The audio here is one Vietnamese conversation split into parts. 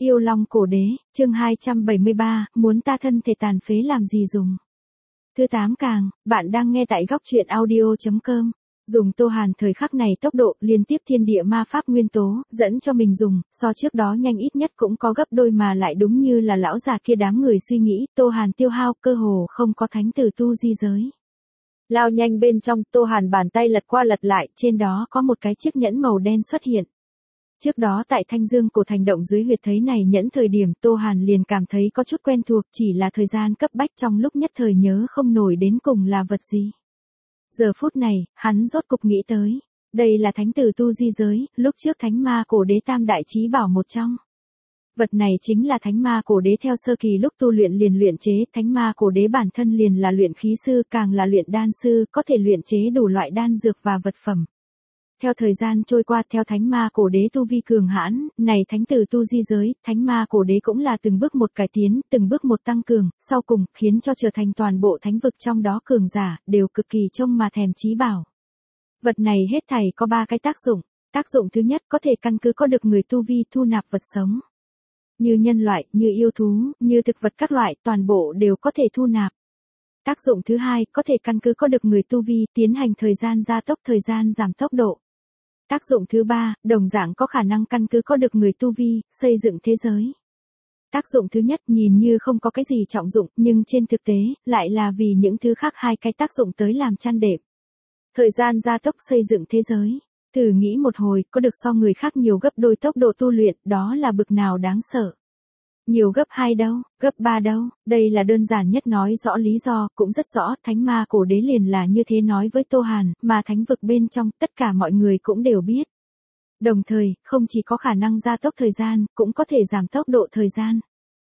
Yêu Long Cổ Đế, chương 273, muốn ta thân thể tàn phế làm gì dùng. Thứ 8 càng, bạn đang nghe tại góc truyện audio.com. Dùng Tô Hàn thời khắc này tốc độ liên tiếp thiên địa ma pháp nguyên tố, dẫn cho mình dùng, so trước đó nhanh ít nhất cũng có gấp đôi mà lại đúng như là lão già kia đám người suy nghĩ, Tô Hàn tiêu hao cơ hồ không có thánh tử tu di giới. Lao nhanh bên trong, Tô Hàn bàn tay lật qua lật lại, trên đó có một cái chiếc nhẫn màu đen xuất hiện. Trước đó tại Thanh Dương cổ thành động dưới huyệt thấy này nhẫn thời điểm Tô Hàn liền cảm thấy có chút quen thuộc, chỉ là thời gian cấp bách trong lúc nhất thời nhớ không nổi đến cùng là vật gì. Giờ phút này, hắn rốt cục nghĩ tới. Đây là thánh tử tu di giới, lúc trước thánh ma cổ đế tam đại chí bảo một trong. Vật này chính là thánh ma cổ đế theo sơ kỳ lúc tu luyện liền luyện chế, thánh ma cổ đế bản thân liền là luyện khí sư, càng là luyện đan sư, có thể luyện chế đủ loại đan dược và vật phẩm. Theo thời gian trôi qua, theo thánh ma cổ đế tu vi cường hãn, này thánh tử tu di giới, thánh ma cổ đế cũng là từng bước một cải tiến, từng bước một tăng cường, sau cùng, khiến cho trở thành toàn bộ thánh vực trong đó cường giả, đều cực kỳ trông mà thèm chí bảo. Vật này hết thảy có 3 cái tác dụng. Tác dụng thứ nhất có thể căn cứ có được người tu vi thu nạp vật sống. Như nhân loại, như yêu thú, như thực vật các loại, toàn bộ đều có thể thu nạp. Tác dụng thứ hai có thể căn cứ có được người tu vi, tiến hành thời gian gia tốc, thời gian giảm tốc độ. Tác dụng thứ ba, đồng dạng có khả năng căn cứ có được người tu vi, xây dựng thế giới. Tác dụng thứ nhất nhìn như không có cái gì trọng dụng, nhưng trên thực tế, lại là vì những thứ khác 2 cái tác dụng tới làm chăn đệm. Thời gian gia tốc xây dựng thế giới. Thử nghĩ một hồi, có được so người khác nhiều gấp đôi tốc độ tu luyện, đó là bực nào đáng sợ. Nhiều gấp 2 đâu, gấp 3 đâu, đây là đơn giản nhất nói rõ lý do, cũng rất rõ, thánh ma cổ đế liền là như thế nói với Tô Hàn, mà thánh vực bên trong, tất cả mọi người cũng đều biết. Đồng thời, không chỉ có khả năng gia tốc thời gian, cũng có thể giảm tốc độ thời gian.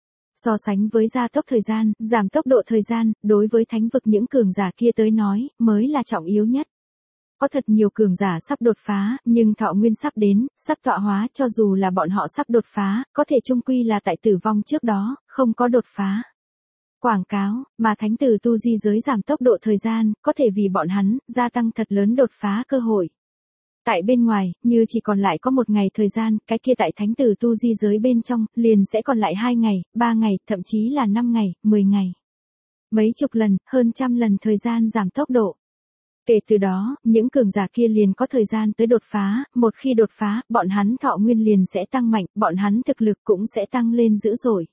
So sánh với gia tốc thời gian, giảm tốc độ thời gian, đối với thánh vực những cường giả kia tới nói, mới là trọng yếu nhất. Có thật nhiều cường giả sắp đột phá, nhưng thọ nguyên sắp đến, sắp tọa hóa, cho dù là bọn họ sắp đột phá, có thể chung quy là tại tử vong trước đó, không có đột phá. Quảng cáo, mà thánh tử tu di giới giảm tốc độ thời gian, có thể vì bọn hắn, gia tăng thật lớn đột phá cơ hội. Tại bên ngoài, như chỉ còn lại có 1 ngày thời gian, cái kia tại thánh tử tu di giới bên trong, liền sẽ còn lại 2 ngày, 3 ngày, thậm chí là 5 ngày, 10 ngày. Mấy chục lần, hơn trăm lần thời gian giảm tốc độ. Kể từ đó, những cường giả kia liền có thời gian tới đột phá, một khi đột phá, bọn hắn thọ nguyên liền sẽ tăng mạnh, bọn hắn thực lực cũng sẽ tăng lên dữ dội.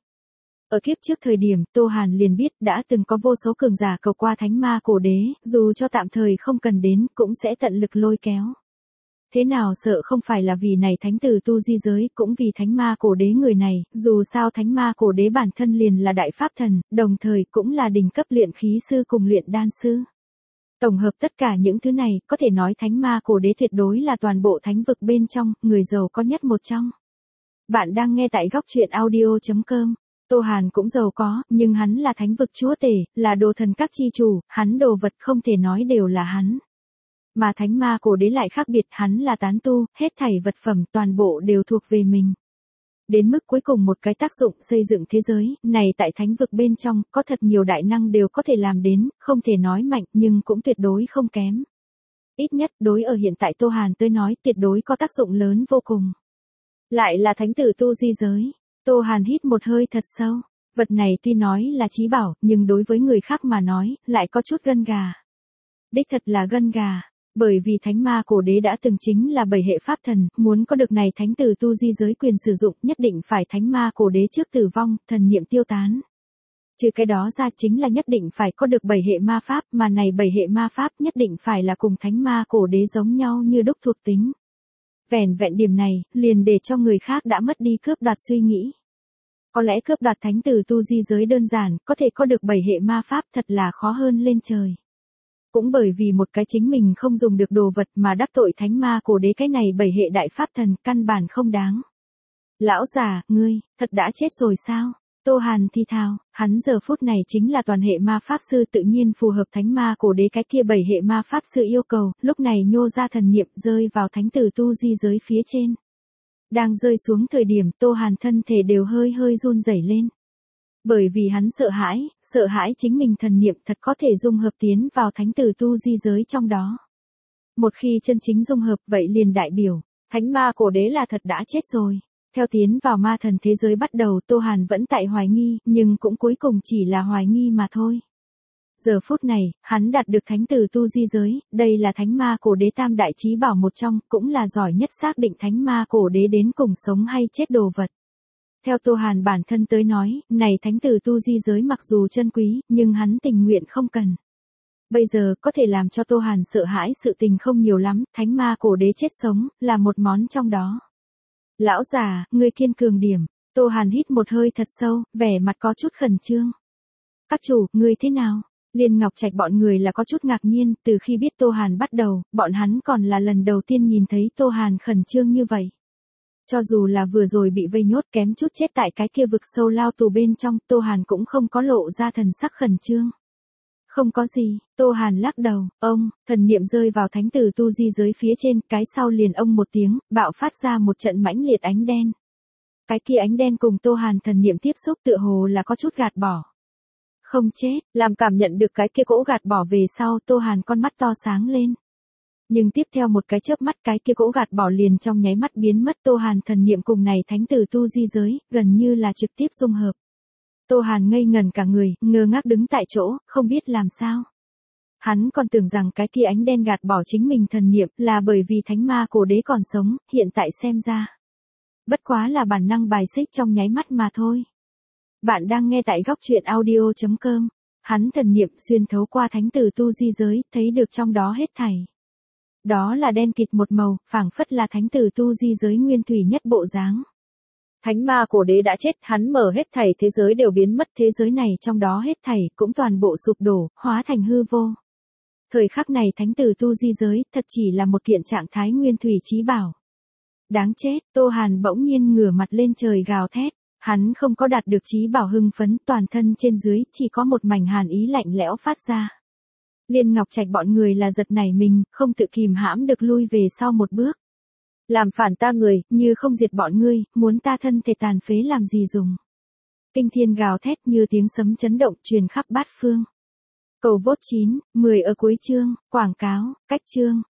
Ở kiếp trước thời điểm, Tô Hàn liền biết đã từng có vô số cường giả cầu qua thánh ma cổ đế, dù cho tạm thời không cần đến, cũng sẽ tận lực lôi kéo. Thế nào sợ không phải là vì này thánh tử tu di giới, cũng vì thánh ma cổ đế người này, dù sao thánh ma cổ đế bản thân liền là đại pháp thần, đồng thời cũng là đỉnh cấp luyện khí sư cùng luyện đan sư. Tổng hợp tất cả những thứ này, có thể nói thánh ma cổ đế tuyệt đối là toàn bộ thánh vực bên trong, người giàu có nhất một trong. Bạn đang nghe tại góc truyện audio.com. Tô Hàn cũng giàu có, nhưng hắn là thánh vực chúa tể, là đồ thần các chi chủ, hắn đồ vật không thể nói đều là hắn. Mà thánh ma cổ đế lại khác biệt, hắn là tán tu, hết thảy vật phẩm toàn bộ đều thuộc về mình. Đến mức cuối cùng một cái tác dụng xây dựng thế giới, này tại thánh vực bên trong, có thật nhiều đại năng đều có thể làm đến, không thể nói mạnh nhưng cũng tuyệt đối không kém. Ít nhất đối ở hiện tại Tô Hàn tới nói tuyệt đối có tác dụng lớn vô cùng. Lại là thánh tử tu di giới. Tô Hàn hít một hơi thật sâu. Vật này tuy nói là chí bảo, nhưng đối với người khác mà nói, lại có chút gân gà. Đích thật là gân gà. Bởi vì thánh ma cổ đế đã từng chính là 7 hệ pháp thần, muốn có được này thánh tử tu di giới quyền sử dụng nhất định phải thánh ma cổ đế trước tử vong, thần niệm tiêu tán. Trừ cái đó ra chính là nhất định phải có được 7 hệ ma pháp, mà này 7 hệ ma pháp nhất định phải là cùng thánh ma cổ đế giống nhau như đúc thuộc tính. Vẻn vẹn điểm này, liền để cho người khác đã mất đi cướp đoạt suy nghĩ. Có lẽ cướp đoạt thánh tử tu di giới đơn giản, có thể có được 7 hệ ma pháp thật là khó hơn lên trời. Cũng bởi vì một cái chính mình không dùng được đồ vật mà đắc tội thánh ma cổ đế, cái này 7 hệ đại pháp thần, căn bản không đáng. Lão già, ngươi, thật đã chết rồi sao? Tô Hàn thi thào, hắn giờ phút này chính là toàn hệ ma pháp sư, tự nhiên phù hợp thánh ma cổ đế cái kia 7 hệ ma pháp sư yêu cầu, lúc này nhô ra thần niệm rơi vào thánh tử tu di giới phía trên. Đang rơi xuống thời điểm Tô Hàn thân thể đều hơi hơi run rẩy lên. Bởi vì hắn sợ hãi chính mình thần niệm thật có thể dung hợp tiến vào thánh tử tu di giới trong đó. Một khi chân chính dung hợp vậy liền đại biểu, thánh ma cổ đế là thật đã chết rồi. Theo tiến vào ma thần thế giới bắt đầu Tô Hàn vẫn tại hoài nghi, nhưng cũng cuối cùng chỉ là hoài nghi mà thôi. Giờ phút này, hắn đạt được thánh tử tu di giới, đây là thánh ma cổ đế tam đại chí bảo một trong, cũng là giỏi nhất xác định thánh ma cổ đế đến cùng sống hay chết đồ vật. Theo Tô Hàn bản thân tới nói, này thánh tử tu di giới mặc dù chân quý, nhưng hắn tình nguyện không cần. Bây giờ, có thể làm cho Tô Hàn sợ hãi sự tình không nhiều lắm, thánh ma cổ đế chết sống, là một món trong đó. Lão già, ngươi kiên cường điểm. Tô Hàn hít một hơi thật sâu, vẻ mặt có chút khẩn trương. Các chủ, ngươi thế nào? Liên Ngọc Trạch bọn người là có chút ngạc nhiên, từ khi biết Tô Hàn bắt đầu, bọn hắn còn là lần đầu tiên nhìn thấy Tô Hàn khẩn trương như vậy. Cho dù là vừa rồi bị vây nhốt kém chút chết tại cái kia vực sâu lao tù bên trong, Tô Hàn cũng không có lộ ra thần sắc khẩn trương. Không có gì, Tô Hàn lắc đầu, thần niệm rơi vào thánh tử tu di giới phía trên, cái sau liền một tiếng, bạo phát ra một trận mãnh liệt ánh đen. Cái kia ánh đen cùng Tô Hàn thần niệm tiếp xúc tựa hồ là có chút gạt bỏ. Không chết, làm cảm nhận được cái kia cỗ gạt bỏ về sau Tô Hàn con mắt to sáng lên. Nhưng tiếp theo một cái chớp mắt cái kia cỗ gạt bỏ liền trong nháy mắt biến mất Tô Hàn thần niệm cùng này thánh tử tu di giới, gần như là trực tiếp dung hợp. Tô Hàn ngây ngẩn cả người, ngơ ngác đứng tại chỗ, không biết làm sao. Hắn còn tưởng rằng cái kia ánh đen gạt bỏ chính mình thần niệm là bởi vì thánh ma cổ đế còn sống, hiện tại xem ra. Bất quá là bản năng bài xích trong nháy mắt mà thôi. Bạn đang nghe tại góc truyện audio.com. Hắn thần niệm xuyên thấu qua thánh tử tu di giới, thấy được trong đó hết thảy. Đó là đen kịt một màu, phảng phất là thánh tử tu di giới nguyên thủy nhất bộ dáng. Thánh ma cổ đế đã chết, hắn mở hết thảy thế giới đều biến mất, thế giới này trong đó hết thảy cũng toàn bộ sụp đổ, hóa thành hư vô. Thời khắc này thánh tử tu di giới, thật chỉ là một kiện trạng thái nguyên thủy chí bảo. Đáng chết, Tô Hàn bỗng nhiên ngửa mặt lên trời gào thét. Hắn không có đạt được chí bảo hưng phấn, toàn thân trên dưới, chỉ có một mảnh hàn ý lạnh lẽo phát ra. Liên Ngọc Trạch bọn người là giật nảy mình, không tự kìm hãm được lui về sau một bước. Làm phản ta người, như không diệt bọn ngươi, muốn ta thân thể tàn phế làm gì dùng. Kinh thiên gào thét như tiếng sấm chấn động truyền khắp bát phương. Cầu vốt 9, 10 ở cuối chương, quảng cáo, cách chương.